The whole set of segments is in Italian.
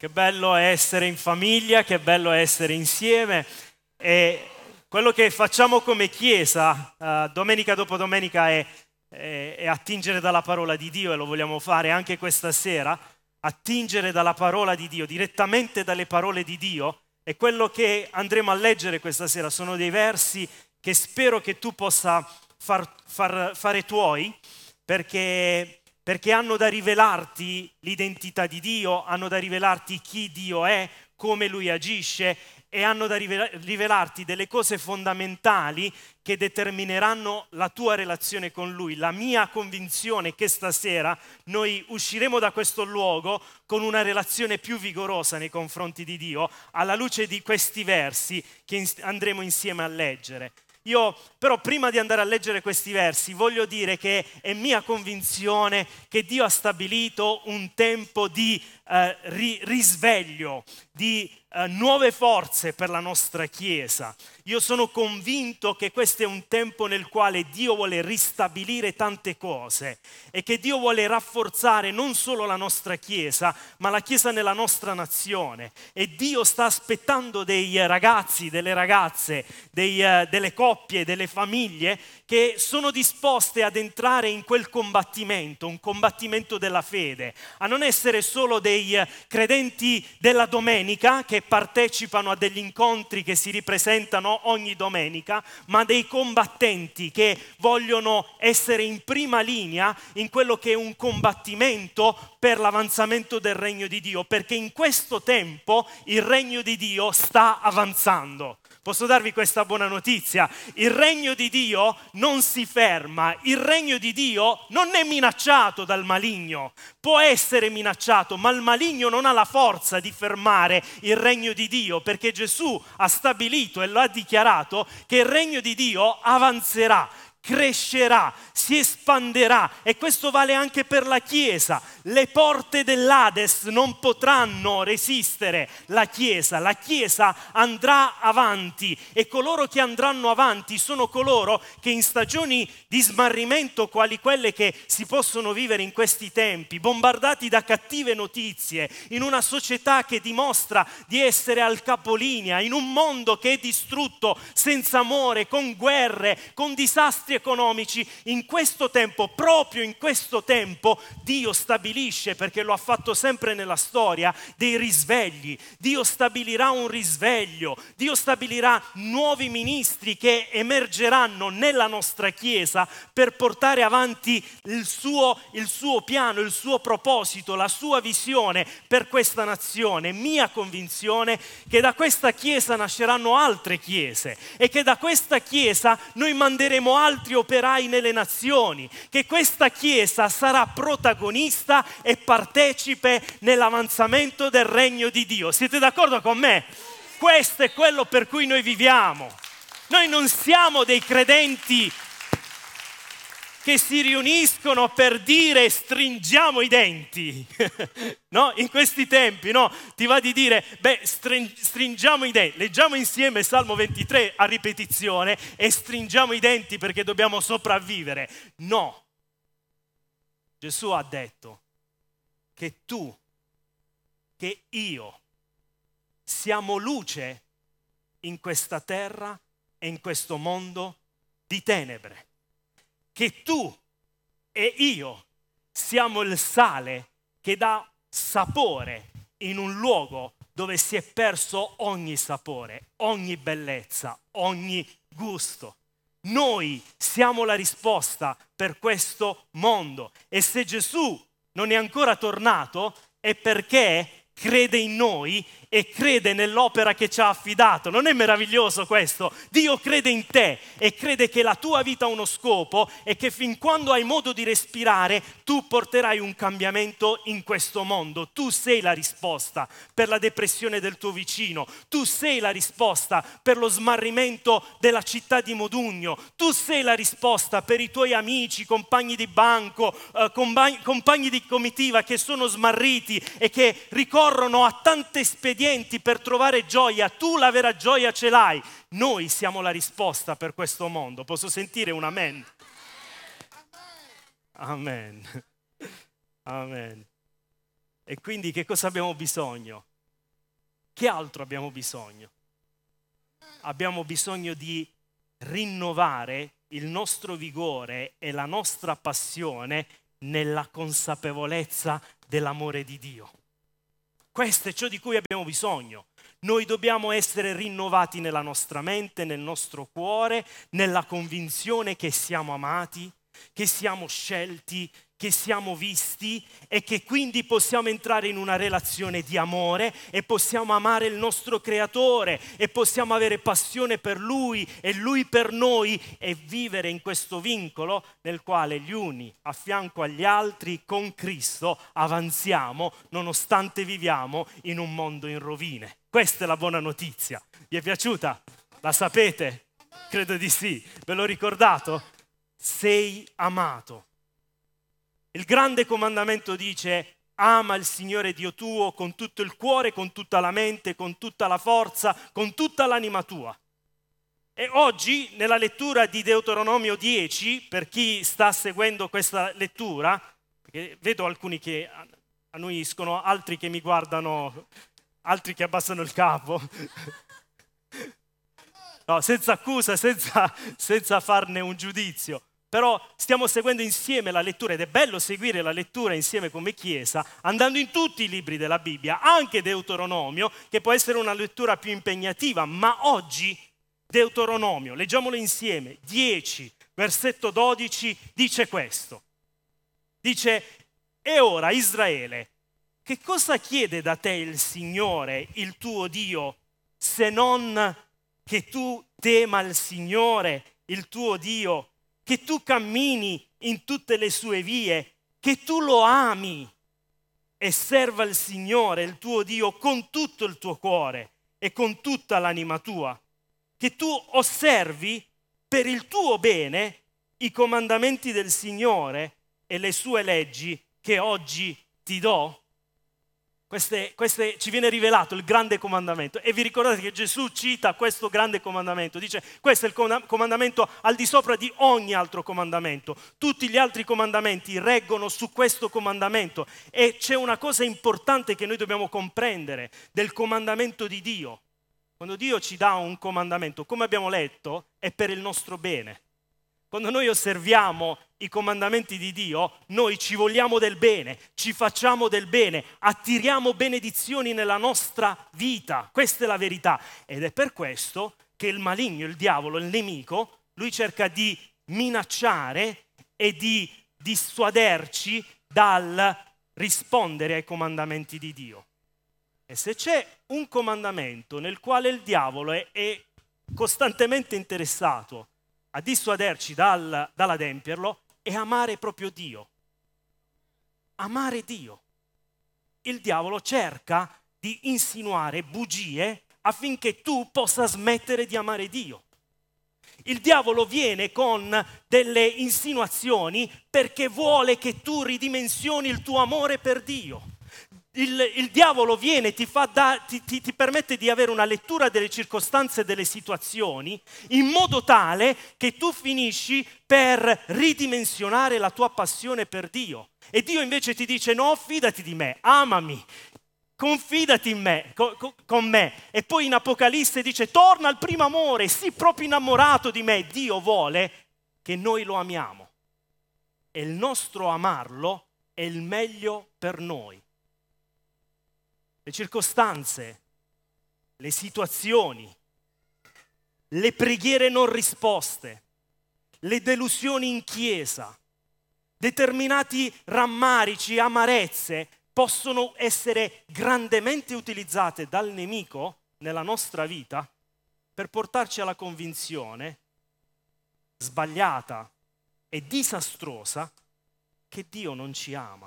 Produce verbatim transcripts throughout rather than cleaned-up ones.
che bello essere in famiglia, che bello essere insieme. E quello che facciamo come Chiesa, uh, domenica dopo domenica, è, è, è attingere dalla parola di Dio, e lo vogliamo fare anche questa sera, attingere dalla parola di Dio, direttamente dalle parole di Dio. E quello che andremo a leggere questa sera sono dei versi che spero che tu possa far, far, fare tuoi, perché... perché hanno da rivelarti l'identità di Dio, hanno da rivelarti chi Dio è, come Lui agisce, e hanno da rivelarti delle cose fondamentali che determineranno la tua relazione con Lui. La mia convinzione è che stasera noi usciremo da questo luogo con una relazione più vigorosa nei confronti di Dio, alla luce di questi versi che andremo insieme a leggere. Io però prima di andare a leggere questi versi voglio dire che è mia convinzione che Dio ha stabilito un tempo di eh, ri- risveglio, di eh, nuove forze per la nostra Chiesa. Io sono convinto che questo è un tempo nel quale Dio vuole ristabilire tante cose e che Dio vuole rafforzare non solo la nostra Chiesa, ma la Chiesa nella nostra nazione. E Dio sta aspettando dei ragazzi, delle ragazze, dei, uh, delle coppie, delle famiglie che sono disposte ad entrare in quel combattimento, un combattimento della fede, a non essere solo dei uh, credenti della domenica che partecipano a degli incontri che si ripresentano ogni domenica, ma dei combattenti che vogliono essere in prima linea in quello che è un combattimento per l'avanzamento del regno di Dio, perché in questo tempo il regno di Dio sta avanzando. Posso darvi questa buona notizia? Il regno di Dio non si ferma, il regno di Dio non è minacciato dal maligno, può essere minacciato, ma il maligno non ha la forza di fermare il regno di Dio, perché Gesù ha stabilito e lo ha dichiarato che il regno di Dio avanzerà, crescerà, si espanderà, e questo vale anche per la Chiesa. Le porte dell'Ades non potranno resistere la Chiesa, la Chiesa andrà avanti, e coloro che andranno avanti sono coloro che in stagioni di smarrimento quali quelle che si possono vivere in questi tempi, bombardati da cattive notizie, in una società che dimostra di essere al capolinea, in un mondo che è distrutto, senza amore, con guerre, con disastri economici, in questo tempo, proprio in questo tempo, Dio stabilisce, perché lo ha fatto sempre nella storia, dei risvegli. Dio stabilirà un risveglio, Dio stabilirà nuovi ministri che emergeranno nella nostra Chiesa per portare avanti il suo, il suo piano, il suo proposito, la sua visione per questa nazione. Mia convinzione che da questa Chiesa nasceranno altre Chiese e che da questa Chiesa noi manderemo altri operai nelle nazioni, che questa Chiesa sarà protagonista e partecipe nell'avanzamento del regno di Dio. Siete d'accordo con me? Questo è quello per cui noi viviamo. Noi non siamo dei credenti che si riuniscono per dire stringiamo i denti, no? In questi tempi, no? Ti va di dire, beh, stringiamo i denti, leggiamo insieme Salmo ventitré a ripetizione e stringiamo i denti perché dobbiamo sopravvivere. No, Gesù ha detto che tu, che io siamo luce in questa terra e in questo mondo di tenebre. Che tu e io siamo il sale che dà sapore in un luogo dove si è perso ogni sapore, ogni bellezza, ogni gusto. Noi siamo la risposta per questo mondo, e se Gesù non è ancora tornato è perché crede in noi e crede nell'opera che ci ha affidato. Non è meraviglioso questo? Dio crede in te e crede che la tua vita ha uno scopo e che fin quando hai modo di respirare tu porterai un cambiamento in questo mondo. Tu sei la risposta per la depressione del tuo vicino, tu sei la risposta per lo smarrimento della città di Modugno, tu sei la risposta per i tuoi amici, compagni di banco, eh, compagni, compagni di comitiva che sono smarriti e che ricorrono a tante espedienti per trovare gioia. Tu la vera gioia ce l'hai. Noi siamo la risposta per questo mondo. Posso sentire un amen? Amen. Amen. E quindi che cosa abbiamo bisogno? che altro abbiamo bisogno? Abbiamo bisogno di rinnovare il nostro vigore e la nostra passione nella consapevolezza dell'amore di Dio. Questo è ciò di cui abbiamo bisogno. Noi dobbiamo essere rinnovati nella nostra mente, nel nostro cuore, nella convinzione che siamo amati, che siamo scelti, che siamo visti e che quindi possiamo entrare in una relazione di amore e possiamo amare il nostro Creatore e possiamo avere passione per Lui e Lui per noi e vivere in questo vincolo nel quale gli uni a fianco agli altri con Cristo avanziamo nonostante viviamo in un mondo in rovine. Questa è la buona notizia. Vi è piaciuta? La sapete? Credo di sì. Ve l'ho ricordato? Sei amato. Il grande comandamento dice: ama il Signore Dio tuo con tutto il cuore, con tutta la mente, con tutta la forza, con tutta l'anima tua. E oggi nella lettura di Deuteronomio dieci, per chi sta seguendo questa lettura, perché vedo alcuni che annuiscono, altri che mi guardano, altri che abbassano il capo. No, senza accusa, senza, senza farne un giudizio. Però stiamo seguendo insieme la lettura ed è bello seguire la lettura insieme come Chiesa, andando in tutti i libri della Bibbia, anche Deuteronomio, che può essere una lettura più impegnativa, ma oggi Deuteronomio, leggiamolo insieme, dieci, versetto dodici, dice questo. Dice: e ora Israele, che cosa chiede da te il Signore, il tuo Dio, se non che tu tema il Signore, il tuo Dio, che tu cammini in tutte le sue vie, che tu lo ami e serva il Signore, il tuo Dio, con tutto il tuo cuore e con tutta l'anima tua, che tu osservi per il tuo bene i comandamenti del Signore e le sue leggi che oggi ti do. Queste, queste, ci viene rivelato il grande comandamento e vi ricordate che Gesù cita questo grande comandamento, dice: questo è il comandamento al di sopra di ogni altro comandamento, tutti gli altri comandamenti reggono su questo comandamento. E c'è una cosa importante che noi dobbiamo comprendere del comandamento di Dio. Quando Dio ci dà un comandamento, come abbiamo letto, è per il nostro bene. Quando noi osserviamo i comandamenti di Dio, noi ci vogliamo del bene, ci facciamo del bene, attiriamo benedizioni nella nostra vita. Questa è la verità. Ed è per questo che il maligno, il diavolo, il nemico, lui cerca di minacciare e di dissuaderci dal rispondere ai comandamenti di Dio. E se c'è un comandamento nel quale il diavolo è, è costantemente interessato a dissuaderci dal, dall'adempierlo, è amare proprio Dio. Amare Dio. Il diavolo cerca di insinuare bugie affinché tu possa smettere di amare Dio. Il diavolo viene con delle insinuazioni perché vuole che tu ridimensioni il tuo amore per Dio. Il, il diavolo viene e ti, fa da, ti, ti, ti permette di avere una lettura delle circostanze e delle situazioni in modo tale che tu finisci per ridimensionare la tua passione per Dio. E Dio invece ti dice: no, fidati di me, amami, confidati in me, co, co, con me. E poi in Apocalisse dice: torna al primo amore, sii proprio innamorato di me. Dio vuole che noi lo amiamo e il nostro amarlo è il meglio per noi. Le circostanze, le situazioni, le preghiere non risposte, le delusioni in chiesa, determinati rammarici, amarezze possono essere grandemente utilizzate dal nemico nella nostra vita per portarci alla convinzione sbagliata e disastrosa che Dio non ci ama,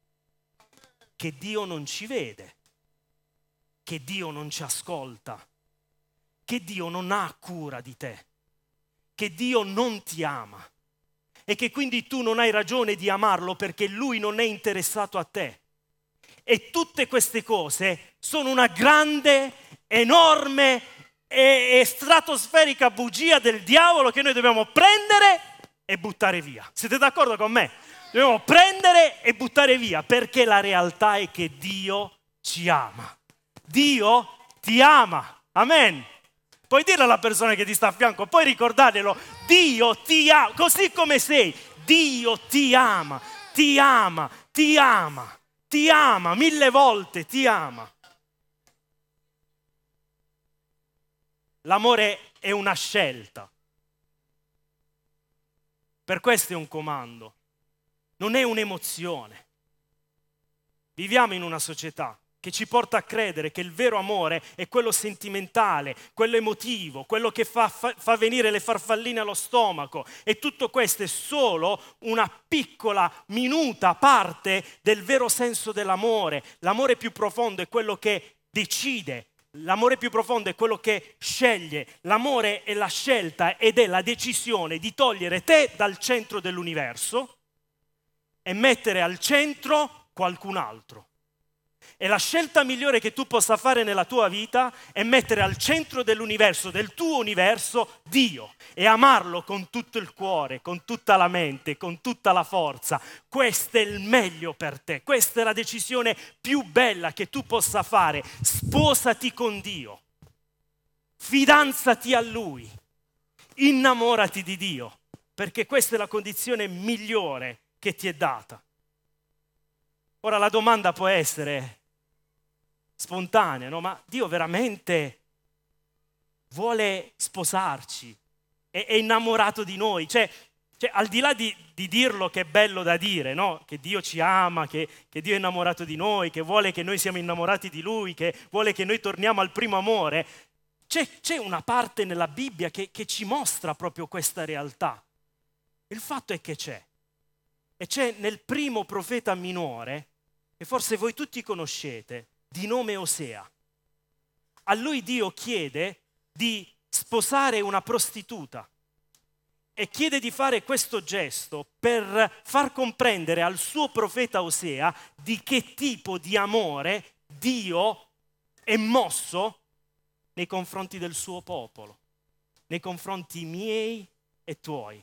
che Dio non ci vede, che Dio non ci ascolta, che Dio non ha cura di te, che Dio non ti ama e che quindi tu non hai ragione di amarlo perché Lui non è interessato a te. E tutte queste cose sono una grande, enorme e, e stratosferica bugia del diavolo che noi dobbiamo prendere e buttare via. Siete d'accordo con me? Dobbiamo prendere e buttare via perché la realtà è che Dio ci ama. Dio ti ama. Amen. Puoi dire alla persona che ti sta a fianco, puoi ricordarglielo, Dio ti ama, così come sei, Dio ti ama, ti ama, ti ama, ti ama, mille volte ti ama. L'amore è una scelta. Per questo è un comando, non è un'emozione. Viviamo in una società che ci porta a credere che il vero amore è quello sentimentale, quello emotivo, quello che fa, fa, fa venire le farfalline allo stomaco. E tutto questo è solo una piccola, minuta parte del vero senso dell'amore. L'amore più profondo è quello che decide. L'amore più profondo è quello che sceglie. L'amore è la scelta ed è la decisione di togliere te dal centro dell'universo e mettere al centro qualcun altro. E la scelta migliore che tu possa fare nella tua vita è mettere al centro dell'universo, del tuo universo, Dio e amarlo con tutto il cuore, con tutta la mente, con tutta la forza. Questo è il meglio per te, questa è la decisione più bella che tu possa fare. Sposati con Dio, fidanzati a Lui, innamorati di Dio, perché questa è la condizione migliore che ti è data. Ora la domanda può essere spontanea, no? Ma Dio veramente vuole sposarci? È, è innamorato di noi? Cioè, cioè al di là di, di dirlo che è bello da dire, no? Che Dio ci ama, che, che Dio è innamorato di noi, che vuole che noi siamo innamorati di Lui, che vuole che noi torniamo al primo amore, c'è, c'è una parte nella Bibbia che, che ci mostra proprio questa realtà. Il fatto è che c'è. E c'è nel primo profeta minore, e forse voi tutti conoscete, di nome Osea. A lui Dio chiede di sposare una prostituta e chiede di fare questo gesto per far comprendere al suo profeta Osea di che tipo di amore Dio è mosso nei confronti del suo popolo, nei confronti miei e tuoi.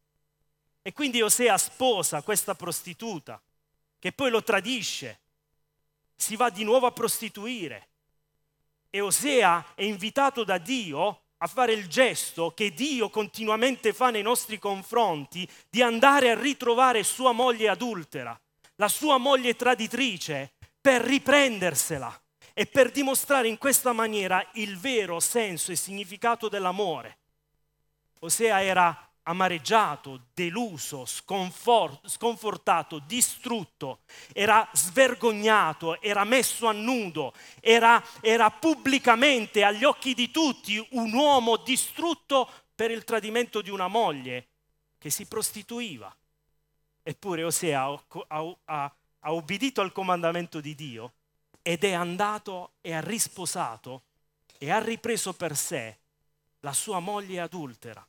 E quindi Osea sposa questa prostituta, che poi lo tradisce, si va di nuovo a prostituire. E Osea è invitato da Dio a fare il gesto che Dio continuamente fa nei nostri confronti, di andare a ritrovare sua moglie adultera, la sua moglie traditrice, per riprendersela e per dimostrare in questa maniera il vero senso e significato dell'amore. Osea era amareggiato, deluso, sconfor- sconfortato, distrutto, era svergognato, era messo a nudo, era, era pubblicamente agli occhi di tutti un uomo distrutto per il tradimento di una moglie che si prostituiva. Eppure Osea ha, ha, ha, ha ubbidito al comandamento di Dio ed è andato e ha risposato e ha ripreso per sé la sua moglie adultera.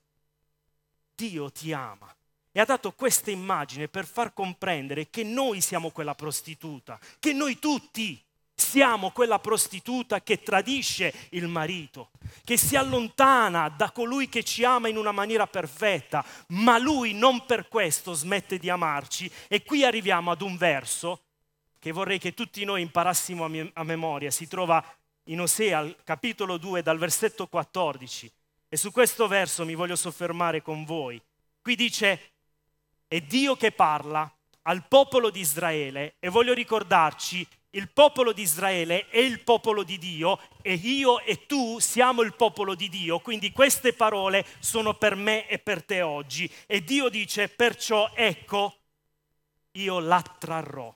Dio ti ama e ha dato questa immagine per far comprendere che noi siamo quella prostituta, che noi tutti siamo quella prostituta che tradisce il marito, che si allontana da colui che ci ama in una maniera perfetta, ma lui non per questo smette di amarci. E qui arriviamo ad un verso che vorrei che tutti noi imparassimo a, mie- a memoria, si trova in Osea, capitolo due, dal versetto quattordici. E su questo verso mi voglio soffermare con voi. Qui dice, è Dio che parla al popolo di Israele, e voglio ricordarci, il popolo di Israele è il popolo di Dio e io e tu siamo il popolo di Dio, quindi queste parole sono per me e per te oggi. E Dio dice, perciò ecco, io la trarrò,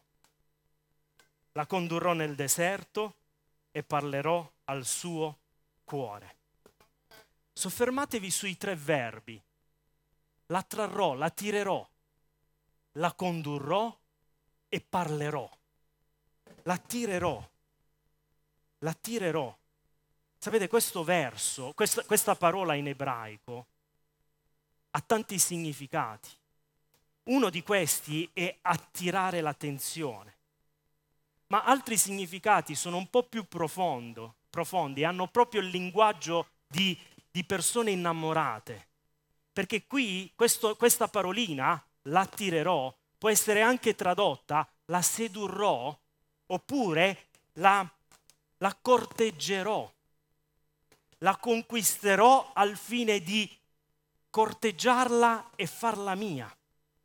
la condurrò nel deserto e parlerò al suo cuore. Soffermatevi sui tre verbi. La trarrò, la tirerò, la condurrò e parlerò. La tirerò, la tirerò. Sapete, questo verso, questa, questa parola in ebraico ha tanti significati. Uno di questi è attirare l'attenzione, ma altri significati sono un po' più profondo, profondi, hanno proprio il linguaggio di di persone innamorate, perché qui questo, questa parolina, l'attirerò, può essere anche tradotta la sedurrò, oppure la, la corteggerò. la conquisterò al fine di corteggiarla e farla mia.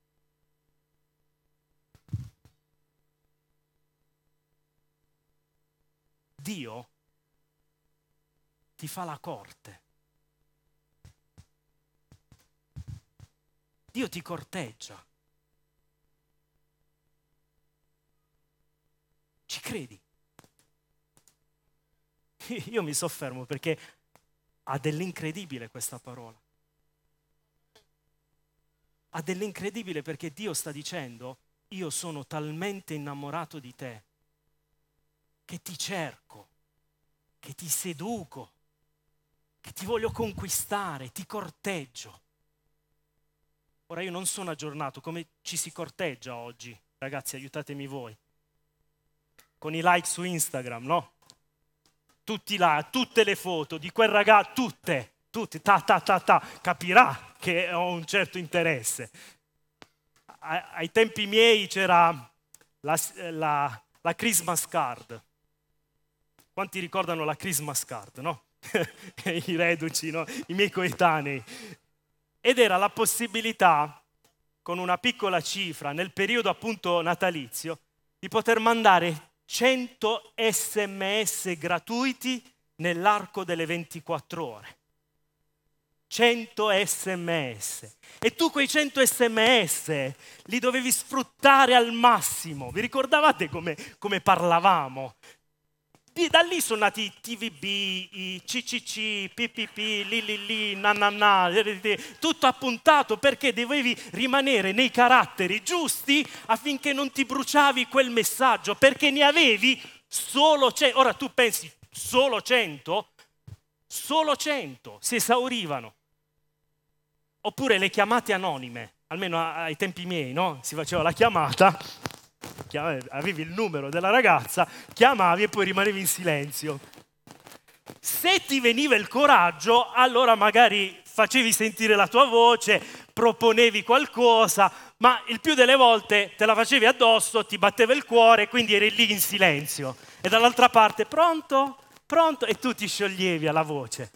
Dio ti fa la corte. Dio ti corteggia. Ci credi? Io mi soffermo perché ha dell'incredibile questa parola. Ha dell'incredibile perché Dio sta dicendo: io sono talmente innamorato di te che ti cerco, che ti seduco, che ti voglio conquistare, ti corteggio. Ora io non sono aggiornato come ci si corteggia oggi, ragazzi, aiutatemi voi. Con i like su Instagram, no? Tutti là, tutte le foto di quel ragazzo, tutte, tutte, ta ta ta ta, capirà che ho un certo interesse. A, ai tempi miei c'era la, la, la Christmas card. Quanti ricordano la Christmas card, no? I reduci, no? I miei coetanei. Ed era la possibilità, con una piccola cifra, nel periodo appunto natalizio, di poter mandare cento sms gratuiti nell'arco delle ventiquattro ore. cento sms. E tu quei cento sms li dovevi sfruttare al massimo. Vi ricordavate come, come parlavamo? Da lì sono nati i T V B, i C C C, P P P, li li li, na na na, tutto appuntato perché dovevi rimanere nei caratteri giusti affinché non ti bruciavi quel messaggio, perché ne avevi solo cento. Ora tu pensi, solo cento? Solo cento si esaurivano. Oppure le chiamate anonime, almeno ai tempi miei, no? Si faceva la chiamata, avevi il numero della ragazza, chiamavi e poi rimanevi in silenzio. Se ti veniva il coraggio, allora magari facevi sentire la tua voce, proponevi qualcosa, ma il più delle volte te la facevi addosso, ti batteva il cuore, quindi eri lì in silenzio. E dall'altra parte, pronto? Pronto? E tu ti scioglievi alla voce.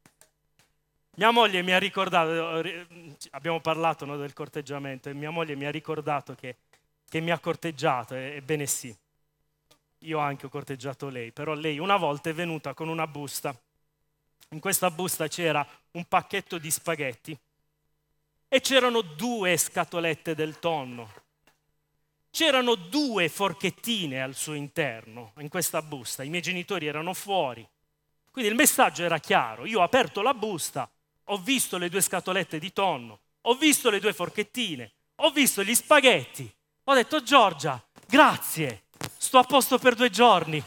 Mia moglie mi ha ricordato, abbiamo parlato, no, del corteggiamento, e mia moglie mi ha ricordato che che mi ha corteggiato, ebbene sì, io anche ho corteggiato lei, però lei una volta è venuta con una busta, in questa busta c'era un pacchetto di spaghetti e c'erano due scatolette del tonno, c'erano due forchettine al suo interno, in questa busta, i miei genitori erano fuori, quindi il messaggio era chiaro, io ho aperto la busta, ho visto le due scatolette di tonno, ho visto le due forchettine, ho visto gli spaghetti. Ho detto: Giorgia, grazie, sto a posto per due giorni.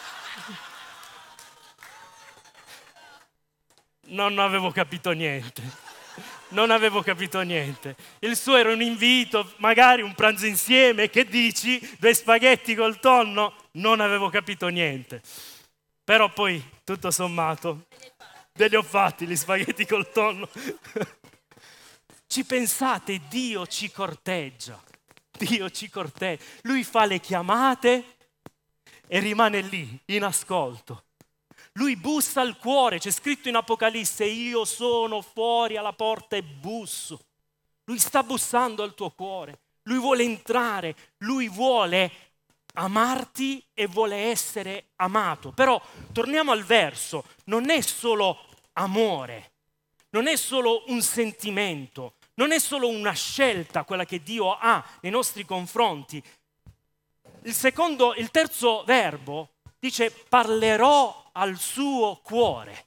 Non avevo capito niente, non avevo capito niente. Il suo era un invito, magari un pranzo insieme, che dici? Due spaghetti col tonno? Non avevo capito niente. Però poi, tutto sommato, ve li ho fatti gli spaghetti col tonno. Ci pensate, Dio ci corteggia. Dio ci corteggia, Lui fa le chiamate e rimane lì, in ascolto. Lui bussa al cuore, c'è scritto in Apocalisse: io sono fuori alla porta e busso. Lui sta bussando al tuo cuore, Lui vuole entrare, Lui vuole amarti e vuole essere amato. Però torniamo al verso, non è solo amore, non è solo un sentimento, non è solo una scelta quella che Dio ha nei nostri confronti. Il secondo, il terzo verbo dice: parlerò al suo cuore.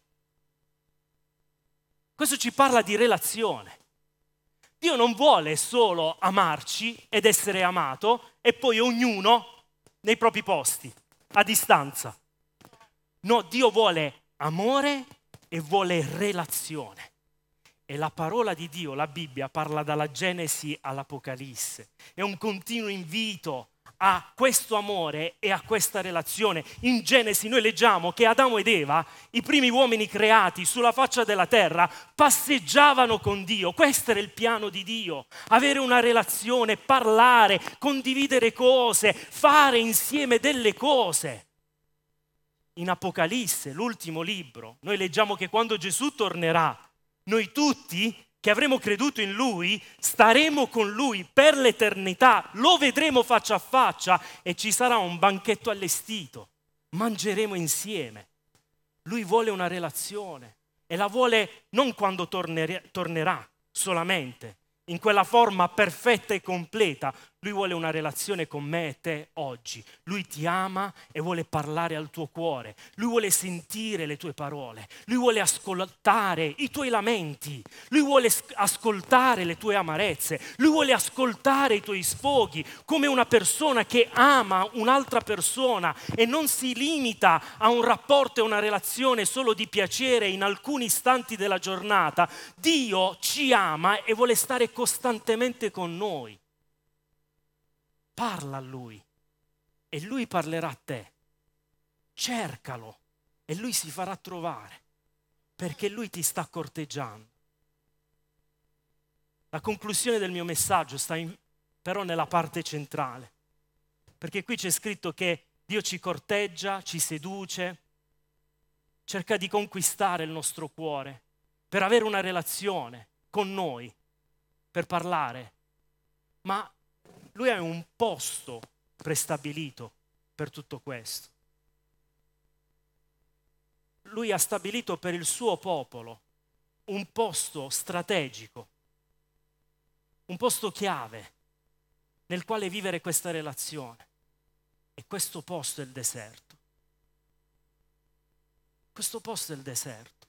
Questo ci parla di relazione. Dio non vuole solo amarci ed essere amato e poi ognuno nei propri posti, a distanza. No, Dio vuole amore e vuole relazione. E la parola di Dio, la Bibbia, parla dalla Genesi all'Apocalisse. È un continuo invito a questo amore e a questa relazione. In Genesi noi leggiamo che Adamo ed Eva, i primi uomini creati sulla faccia della terra, passeggiavano con Dio. Questo era il piano di Dio. Avere una relazione, parlare, condividere cose, fare insieme delle cose. in Apocalisse, l'ultimo libro, noi leggiamo che quando Gesù tornerà, noi tutti che avremo creduto in Lui, staremo con Lui per l'eternità, lo vedremo faccia a faccia e ci sarà un banchetto allestito, mangeremo insieme. Lui vuole una relazione e la vuole non quando torner- tornerà solamente, in quella forma perfetta e completa. Lui vuole una relazione con me e te oggi. Lui ti ama e vuole parlare al tuo cuore. Lui vuole sentire le tue parole. Lui vuole ascoltare i tuoi lamenti. Lui vuole ascoltare le tue amarezze. Lui vuole ascoltare i tuoi sfoghi come una persona che ama un'altra persona e non si limita a un rapporto e una relazione solo di piacere in alcuni istanti della giornata. Dio ci ama e vuole stare costantemente con noi. Parla a Lui e Lui parlerà a te. Cercalo e Lui si farà trovare perché Lui ti sta corteggiando. La conclusione del mio messaggio sta in, però nella parte centrale, perché qui c'è scritto che Dio ci corteggia, ci seduce, cerca di conquistare il nostro cuore per avere una relazione con noi, per parlare, ma Lui ha un posto prestabilito per tutto questo. Lui ha stabilito per il suo popolo un posto strategico, un posto chiave nel quale vivere questa relazione. E questo posto è il deserto. Questo posto è il deserto.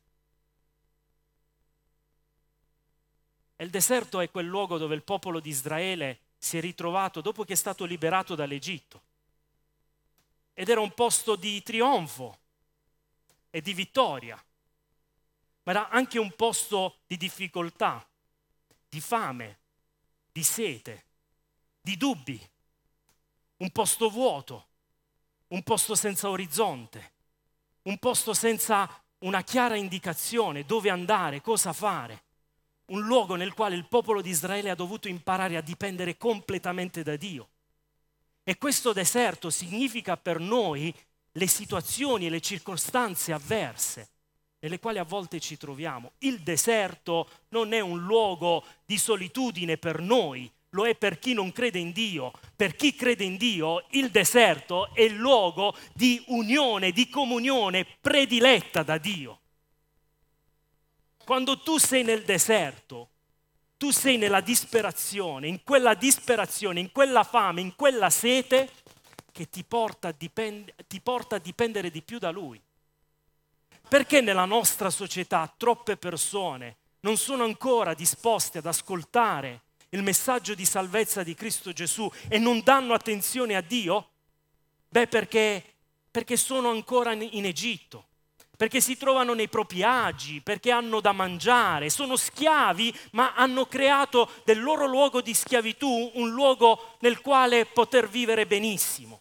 E il deserto è quel luogo dove il popolo di Israele si è ritrovato dopo che è stato liberato dall'Egitto. Ed era un posto di trionfo e di vittoria, ma era anche un posto di difficoltà, di fame, di sete, di dubbi, un posto vuoto, un posto senza orizzonte, un posto senza una chiara indicazione dove andare, cosa fare. Un luogo nel quale il popolo di Israele ha dovuto imparare a dipendere completamente da Dio. E questo deserto significa per noi le situazioni e le circostanze avverse nelle quali a volte ci troviamo. Il deserto non è un luogo di solitudine per noi, lo è per chi non crede in Dio. Per chi crede in Dio, il deserto è il luogo di unione, di comunione prediletta da Dio. Quando tu sei nel deserto, tu sei nella disperazione, in quella disperazione, in quella fame, in quella sete che ti porta a, dipend- ti porta a dipendere di più da Lui. Perché nella nostra società troppe persone non sono ancora disposte ad ascoltare il messaggio di salvezza di Cristo Gesù e non danno attenzione a Dio? Beh, perché, perché sono ancora in Egitto. Perché si trovano nei propri agi, perché hanno da mangiare, sono schiavi, ma hanno creato del loro luogo di schiavitù un luogo nel quale poter vivere benissimo.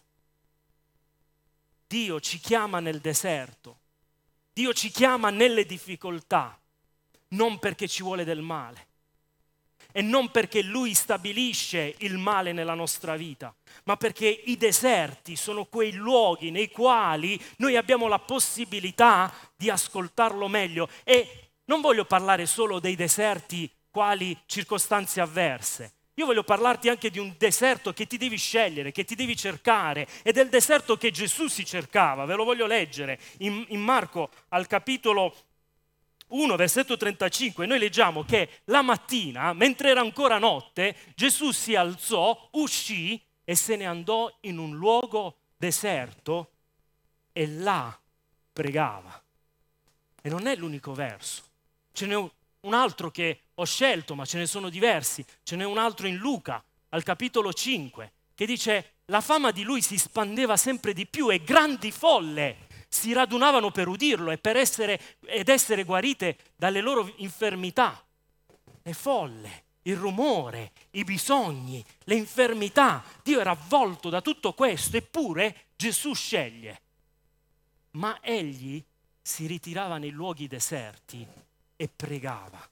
Dio ci chiama nel deserto, Dio ci chiama nelle difficoltà, non perché ci vuole del male e non perché Lui stabilisce il male nella nostra vita, ma perché i deserti sono quei luoghi nei quali noi abbiamo la possibilità di ascoltarlo meglio. E non voglio parlare solo dei deserti quali circostanze avverse. Io voglio parlarti anche di un deserto che ti devi scegliere, che ti devi cercare, ed è il deserto che Gesù si cercava. Ve lo voglio leggere in, in Marco al capitolo uno, versetto trentacinque, noi leggiamo che la mattina, mentre era ancora notte, Gesù si alzò, uscì e se ne andò in un luogo deserto e là pregava. E non è l'unico verso. Ce n'è un altro che ho scelto, ma ce ne sono diversi. Ce n'è un altro in Luca, al capitolo cinque, che dice: la fama di lui si spandeva sempre di più e grandi folle si radunavano per udirlo e per essere, ed essere guarite dalle loro infermità. Le folle, il rumore, i bisogni, le infermità. Dio era avvolto da tutto questo, eppure Gesù sceglie. Ma egli si ritirava nei luoghi deserti e pregava.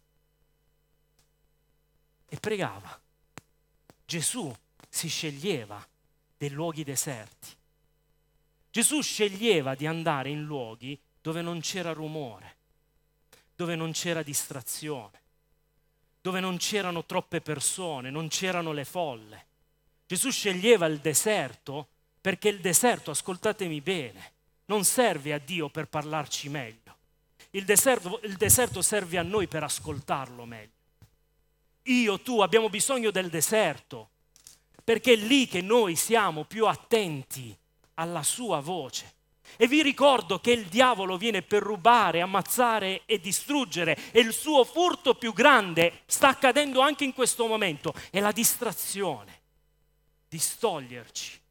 E pregava. Gesù si sceglieva dei luoghi deserti. Gesù sceglieva di andare in luoghi dove non c'era rumore, dove non c'era distrazione, dove non c'erano troppe persone, non c'erano le folle. Gesù sceglieva il deserto perché il deserto, ascoltatemi bene, non serve a Dio per parlarci meglio. Il deserto, il deserto serve a noi per ascoltarlo meglio. Io, tu abbiamo bisogno del deserto perché è lì che noi siamo più attenti alla sua voce. E vi ricordo che il diavolo viene per rubare, ammazzare e distruggere, e il suo furto più grande sta accadendo anche in questo momento, è la distrazione, distoglierci,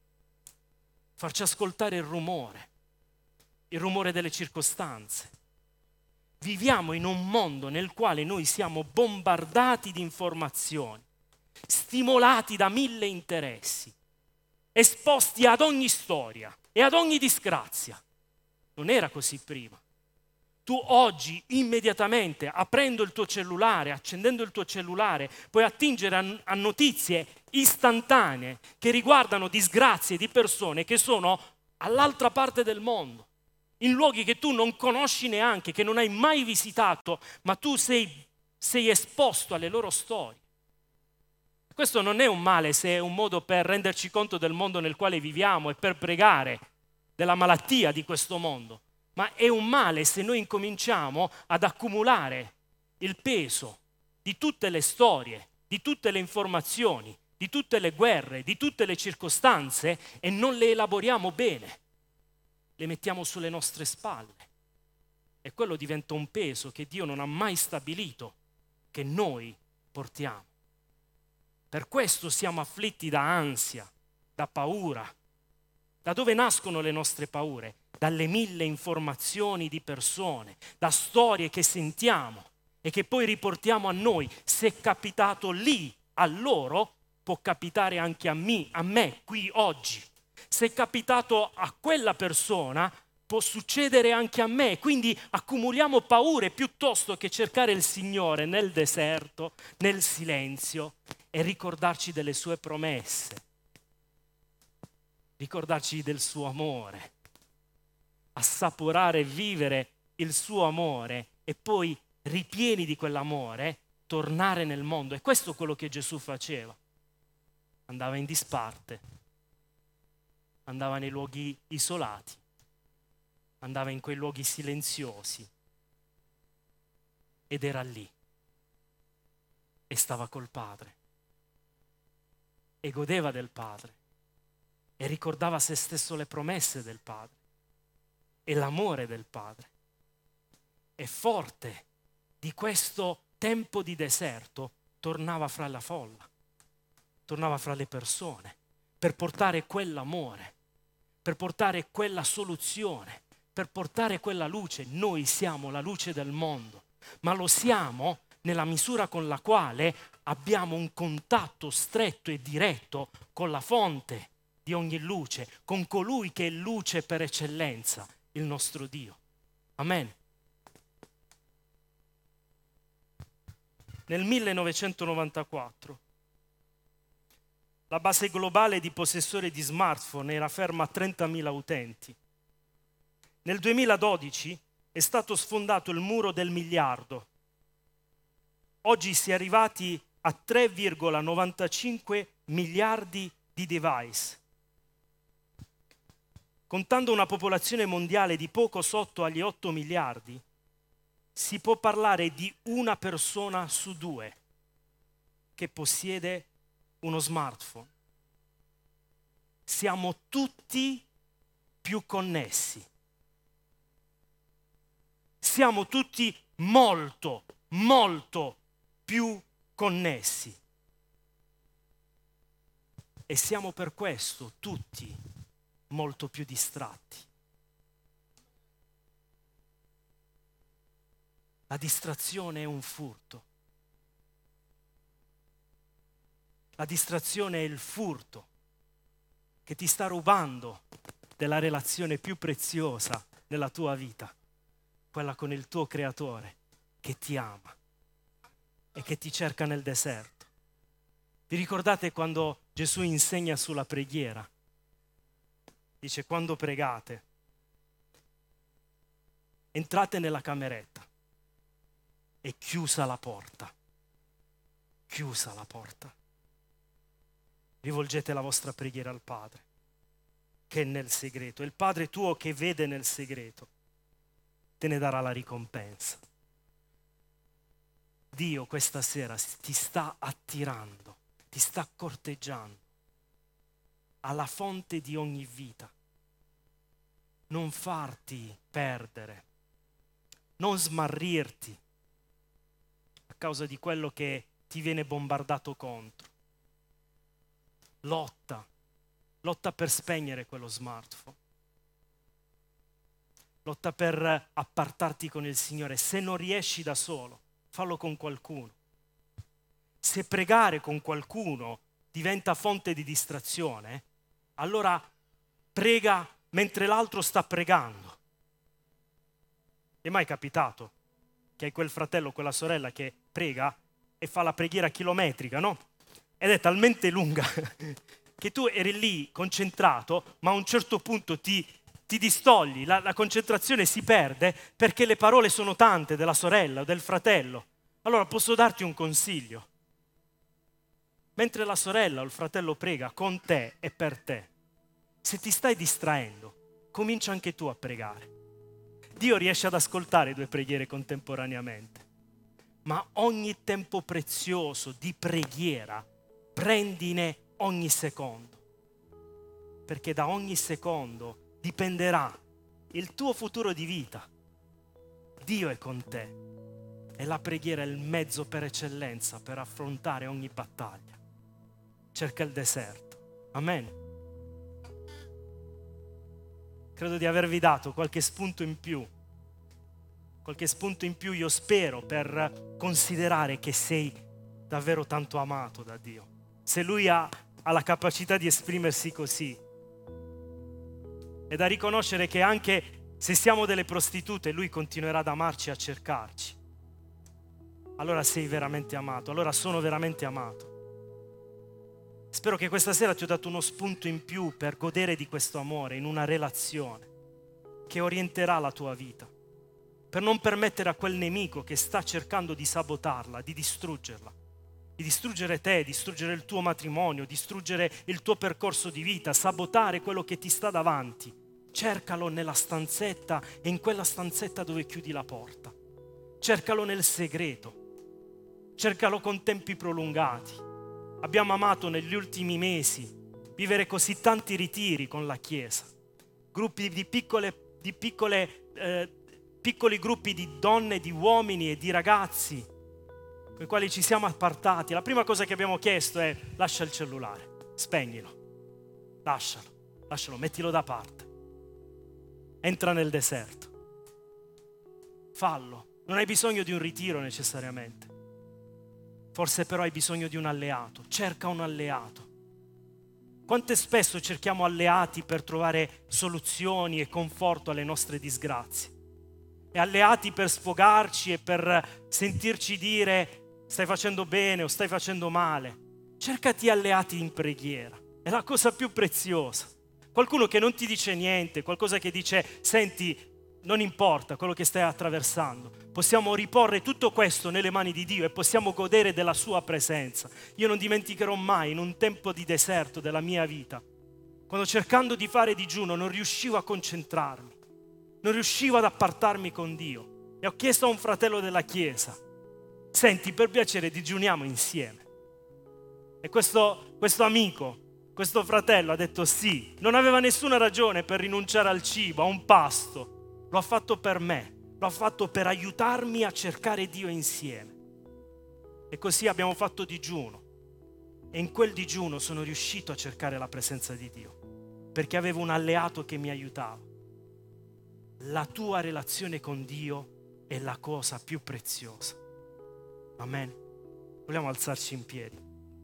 farci ascoltare il rumore, il rumore delle circostanze. Viviamo in un mondo nel quale noi siamo bombardati di informazioni, stimolati da mille interessi, esposti ad ogni storia e ad ogni disgrazia. Non era così prima. Tu oggi immediatamente, aprendo il tuo cellulare, accendendo il tuo cellulare, puoi attingere a, a notizie istantanee che riguardano disgrazie di persone che sono all'altra parte del mondo, in luoghi che tu non conosci neanche, che non hai mai visitato, ma tu sei, sei esposto alle loro storie. Questo non è un male se è un modo per renderci conto del mondo nel quale viviamo e per pregare della malattia di questo mondo, ma è un male se noi incominciamo ad accumulare il peso di tutte le storie, di tutte le informazioni, di tutte le guerre, di tutte le circostanze e non le elaboriamo bene, le mettiamo sulle nostre spalle e quello diventa un peso che Dio non ha mai stabilito che noi portiamo. Per questo siamo afflitti da ansia, da paura. Da dove nascono le nostre paure? Dalle mille informazioni di persone, da storie che sentiamo e che poi riportiamo a noi. Se è capitato lì a loro, può capitare anche a me, a me qui oggi. Se è capitato a quella persona, può succedere anche a me. Quindi accumuliamo paure piuttosto che cercare il Signore nel deserto, nel silenzio e ricordarci delle sue promesse. Ricordarci del suo amore, assaporare e vivere il suo amore e poi, ripieni di quell'amore, tornare nel mondo. E questo è quello che Gesù faceva. Andava in disparte, andava nei luoghi isolati, andava in quei luoghi silenziosi ed era lì e stava col Padre e godeva del Padre. E ricordava a se stesso le promesse del Padre e l'amore del Padre. E forte di questo tempo di deserto tornava fra la folla, tornava fra le persone per portare quell'amore, per portare quella soluzione, per portare quella luce. Noi siamo la luce del mondo, ma lo siamo nella misura con la quale abbiamo un contatto stretto e diretto con la fonte di ogni luce, con colui che è luce per eccellenza, il nostro Dio. Amen. Nel millenovecentonovantaquattro la base globale di possessori di smartphone era ferma a trentamila utenti. Nel duemiladodici è stato sfondato il muro del miliardo. Oggi si è arrivati a tre virgola novantacinque miliardi di device. Contando una popolazione mondiale di poco sotto agli otto miliardi, si può parlare di una persona su due che possiede uno smartphone. Siamo tutti più connessi. Siamo tutti molto, molto più connessi. E siamo per questo tutti molto più distratti. La distrazione è un furto. La distrazione è il furto che ti sta rubando della relazione più preziosa nella tua vita, quella con il tuo Creatore che ti ama e che ti cerca nel deserto. Vi ricordate quando Gesù insegna sulla preghiera? Dice, quando pregate, entrate nella cameretta e chiusa la porta, chiusa la porta, rivolgete la vostra preghiera al Padre, che è nel segreto. Il Padre tuo che vede nel segreto te ne darà la ricompensa. Dio questa sera ti sta attirando, ti sta corteggiando alla fonte di ogni vita. Non farti perdere, non smarrirti a causa di quello che ti viene bombardato contro. Lotta, lotta per spegnere quello smartphone. Lotta per appartarti con il Signore. Se non riesci da solo, fallo con qualcuno. Se pregare con qualcuno diventa fonte di distrazione, allora prega mentre l'altro sta pregando. Ti è mai capitato che hai quel fratello o quella sorella che prega e fa la preghiera chilometrica, no? Ed è talmente lunga che tu eri lì concentrato, ma a un certo punto ti, ti distogli, la, la concentrazione si perde perché le parole sono tante della sorella o del fratello. Allora posso darti un consiglio. Mentre la sorella o il fratello prega con te e per te, se ti stai distraendo, comincia anche tu a pregare. Dio riesce ad ascoltare due preghiere contemporaneamente, ma ogni tempo prezioso di preghiera prendine ogni secondo, perché da ogni secondo dipenderà il tuo futuro di vita. Dio è con te e la preghiera è il mezzo per eccellenza per affrontare ogni battaglia. Cerca il deserto. Amen. Credo di avervi dato qualche spunto in più, qualche spunto in più io spero per considerare che sei davvero tanto amato da Dio. Se Lui ha, ha la capacità di esprimersi così, è da riconoscere che anche se siamo delle prostitute, Lui continuerà ad amarci e a cercarci. Allora sei veramente amato, allora sono veramente amato. Spero che questa sera ti ho dato uno spunto in più per godere di questo amore in una relazione che orienterà la tua vita, per non permettere a quel nemico che sta cercando di sabotarla, di distruggerla, di distruggere te, distruggere il tuo matrimonio, distruggere il tuo percorso di vita, sabotare quello che ti sta davanti. Cercalo nella stanzetta e in quella stanzetta dove chiudi la porta. Cercalo nel segreto, cercalo con tempi prolungati. Abbiamo amato negli ultimi mesi vivere così tanti ritiri con la Chiesa, gruppi di piccole, di piccole, eh, piccoli gruppi di donne, di uomini e di ragazzi con i quali ci siamo appartati. La prima cosa che abbiamo chiesto è: lascia il cellulare, spegnilo, lascialo, lascialo, mettilo da parte, entra nel deserto, fallo. Non hai bisogno di un ritiro necessariamente. Forse però hai bisogno di un alleato. Cerca un alleato. Quante spesso cerchiamo alleati per trovare soluzioni e conforto alle nostre disgrazie, e alleati per sfogarci e per sentirci dire stai facendo bene o stai facendo male. Cercati alleati in preghiera, è la cosa più preziosa. Qualcuno che non ti dice niente, qualcosa che dice senti, non importa quello che stai attraversando, possiamo riporre tutto questo nelle mani di Dio e possiamo godere della sua presenza. Io non dimenticherò mai, in un tempo di deserto della mia vita, quando cercando di fare digiuno non riuscivo a concentrarmi, non riuscivo ad appartarmi con Dio, e ho chiesto a un fratello della chiesa: senti, per piacere digiuniamo insieme. E questo, questo amico, questo fratello ha detto sì, non aveva nessuna ragione per rinunciare al cibo, a un pasto. Lo ha fatto per me, lo ha fatto per aiutarmi a cercare Dio insieme. E così abbiamo fatto digiuno. E in quel digiuno sono riuscito a cercare la presenza di Dio, perché avevo un alleato che mi aiutava. La tua relazione con Dio è la cosa più preziosa. Amen. Vogliamo alzarci in piedi.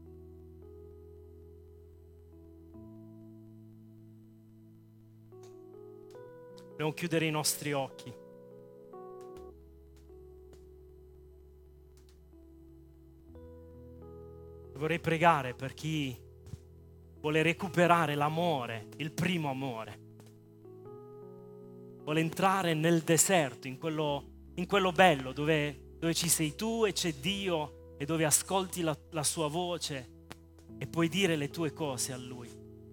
Dobbiamo chiudere i nostri occhi. Vorrei pregare per chi vuole recuperare l'amore, il primo amore. vuole entrare nel deserto, in quello, in quello bello dove, dove ci sei tu e c'è Dio e dove ascolti la, la sua voce e puoi dire le tue cose a Lui.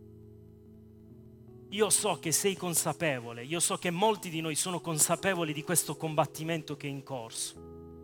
Io so che sei consapevole, io so che molti di noi sono consapevoli di questo combattimento che è in corso.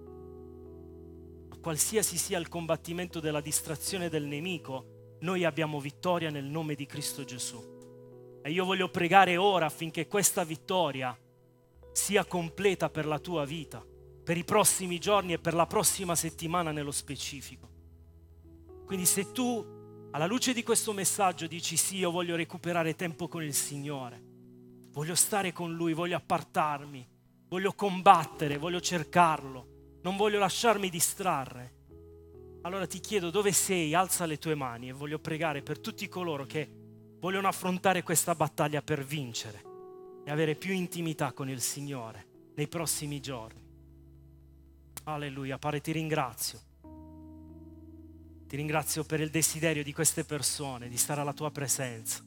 Ma qualsiasi sia il combattimento della distrazione del nemico, noi abbiamo vittoria nel nome di Cristo Gesù. E io voglio pregare ora affinché questa vittoria sia completa per la tua vita, per i prossimi giorni e per la prossima settimana nello specifico. Quindi se tu alla luce di questo messaggio dici sì, io voglio recuperare tempo con il Signore, voglio stare con Lui, voglio appartarmi, voglio combattere, voglio cercarlo, non voglio lasciarmi distrarre, allora ti chiedo dove sei, alza le tue mani e voglio pregare per tutti coloro che vogliono affrontare questa battaglia per vincere e avere più intimità con il Signore nei prossimi giorni. Alleluia, Padre, ti ringrazio. Ti ringrazio per il desiderio di queste persone di stare alla tua presenza,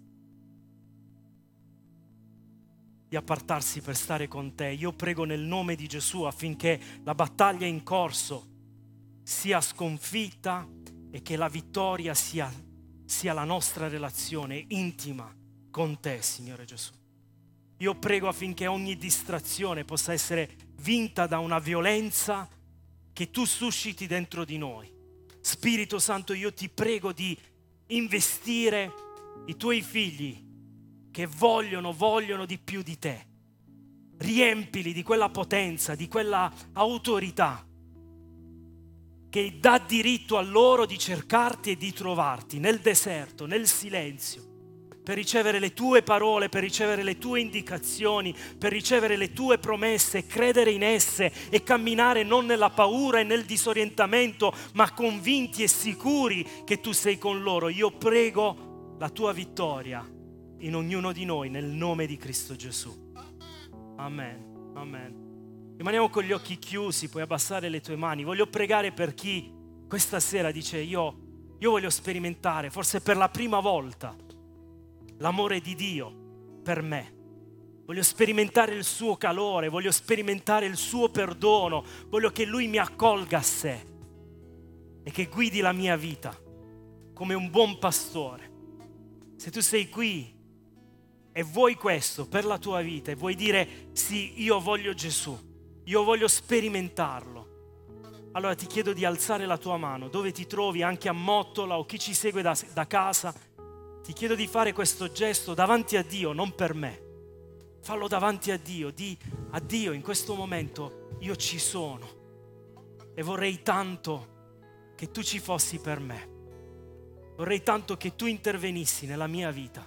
di appartarsi per stare con te. Io prego nel nome di Gesù affinché la battaglia in corso sia sconfitta e che la vittoria sia, sia la nostra relazione intima con te, Signore Gesù. Io prego affinché ogni distrazione possa essere vinta da una violenza che tu susciti dentro di noi. Spirito Santo, io ti prego di investire i tuoi figli che vogliono, vogliono di più di te. Riempili di quella potenza, di quella autorità che dà diritto a loro di cercarti e di trovarti nel deserto, nel silenzio, per ricevere le tue parole, per ricevere le tue indicazioni, per ricevere le tue promesse, credere in esse e camminare non nella paura e nel disorientamento, ma convinti e sicuri che tu sei con loro. Io prego la tua vittoria in ognuno di noi nel nome di Cristo Gesù. Amen, amen. Rimaniamo con gli occhi chiusi, puoi abbassare le tue mani. Voglio pregare per chi questa sera dice io, io voglio sperimentare, forse per la prima volta, l'amore di Dio per me. Voglio sperimentare il suo calore, voglio sperimentare il suo perdono, voglio che Lui mi accolga a sé e che guidi la mia vita come un buon pastore. Se tu sei qui e vuoi questo per la tua vita e vuoi dire sì, io voglio Gesù, io voglio sperimentarlo, allora ti chiedo di alzare la tua mano dove ti trovi, anche a Mottola o chi ci segue da, da casa. Ti chiedo di fare questo gesto davanti a Dio, non per me. Fallo davanti a Dio, di a Dio in questo momento io ci sono e vorrei tanto che tu ci fossi per me. Vorrei tanto che tu intervenissi nella mia vita.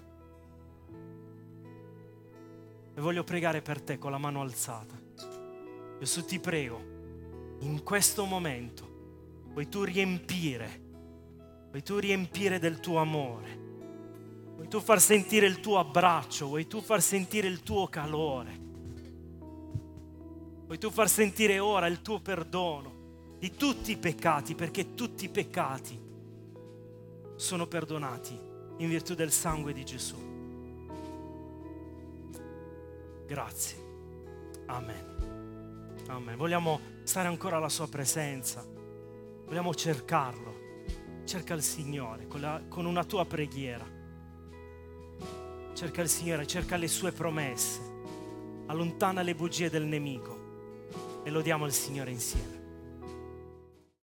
E voglio pregare per te con la mano alzata. Gesù, ti prego, in questo momento vuoi tu riempire, vuoi tu riempire del tuo amore. Vuoi tu far sentire il tuo abbraccio, vuoi tu far sentire il tuo calore, vuoi tu far sentire ora il tuo perdono di tutti i peccati, perché tutti i peccati sono perdonati in virtù del sangue di Gesù. Grazie. Amen. Amen. Vogliamo stare ancora alla sua presenza, vogliamo cercarlo. Cerca il Signore con, la, con una tua preghiera. Cerca il Signore, cerca le sue promesse, allontana le bugie del nemico e lodiamo il Signore insieme.